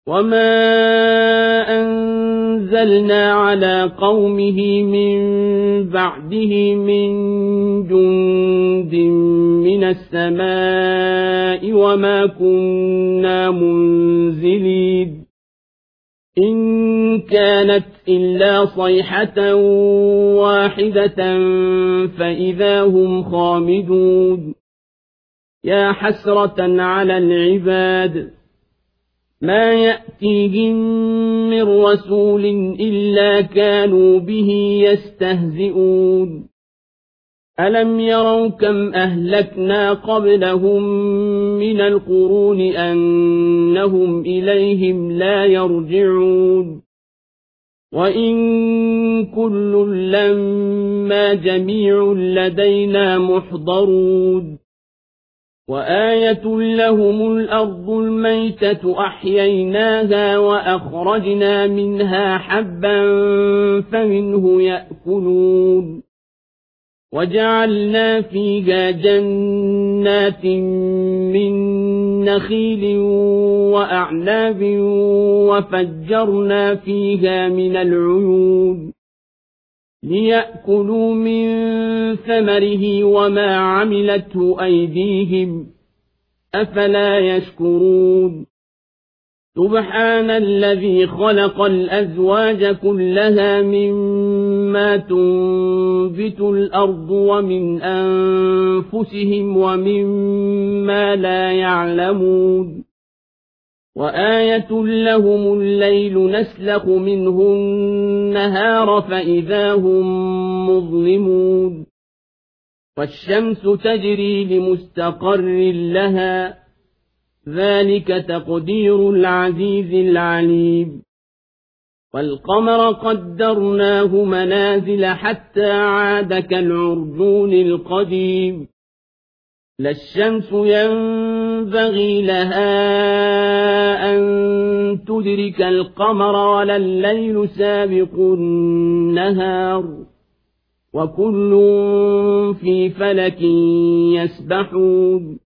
وما أنزلنا على قومه من بعده من جند من السماء وما كنا منزلين إن كانت إلا صيحة واحدة فإذا هم خامدون يا حسرة على العباد ما يأتيهم من رسول إلا كانوا به يستهزئون ألم يروا كم أهلكنا قبلهم من القرون أنهم إليهم لا يرجعون وإن كل لما جميع لدينا محضرون وآية لهم الأرض الميتة أحييناها وأخرجنا منها حبا فمنه يأكلون وجعلنا فيها جنات من نخيل وأعناب وفجرنا فيها من العيون ليأكلوا من ثمره وما عملته أيديهم أفلا يشكرون سبحان الذي خلق الأزواج كلها مما تنبت الأرض ومن أنفسهم ومما لا يعلمون وآية لهم الليل نسلخ منه النهار فإذا هم مظلمون والشمس تجري لمستقر لها ذلك تقدير العزيز العليم والقمر قدرناه منازل حتى عاد كالعرجون القديم لا الشمس ينبغي لها أن تدرك القمر ولا الليل سابق النهار وكل في فلك يسبحون